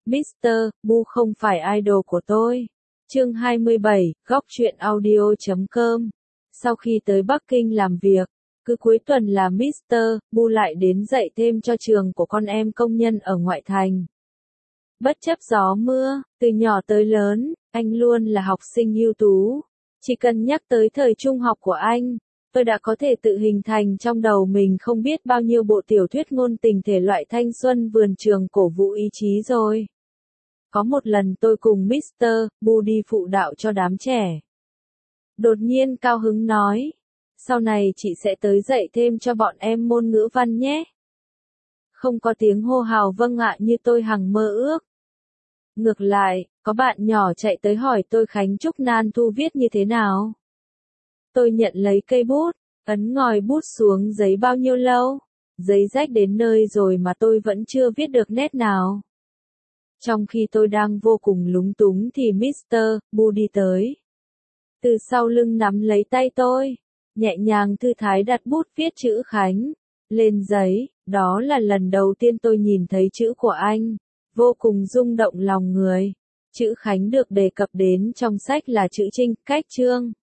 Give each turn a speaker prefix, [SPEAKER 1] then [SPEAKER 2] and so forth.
[SPEAKER 1] Mr. Bu không phải idol của tôi. Chương 27, góc truyện audio.com. Sau khi tới Bắc Kinh làm việc, cứ cuối tuần là Mr. Bu lại đến dạy thêm cho trường của con em công nhân ở ngoại thành. Bất chấp gió mưa, từ nhỏ tới lớn, anh luôn là học sinh ưu tú. Chỉ cần nhắc tới thời trung học của anh, tôi đã có thể tự hình thành trong đầu mình không biết bao nhiêu bộ tiểu thuyết ngôn tình thể loại thanh xuân vườn trường cổ vũ ý chí rồi. Có một lần tôi cùng Mr. Bu đi phụ đạo cho đám trẻ. Đột nhiên cao hứng nói, sau này chị sẽ tới dạy thêm cho bọn em môn ngữ văn nhé. Không có tiếng hô hào vâng ạ như tôi hằng mơ ước. Ngược lại, có bạn nhỏ chạy tới hỏi tôi Khánh Trúc Nan Thu viết như thế nào. Tôi nhận lấy cây bút, ấn ngòi bút xuống giấy bao nhiêu lâu. Giấy rách đến nơi rồi mà tôi vẫn chưa viết được nét nào. Trong khi tôi đang vô cùng lúng túng thì Mr. Bu đi tới. Từ sau lưng nắm lấy tay tôi, nhẹ nhàng thư thái đặt bút viết chữ Khánh lên giấy. Đó là lần đầu tiên tôi nhìn thấy chữ của anh, vô cùng rung động lòng người. Chữ Khánh được đề cập đến trong sách là chữ Trinh, cách chương.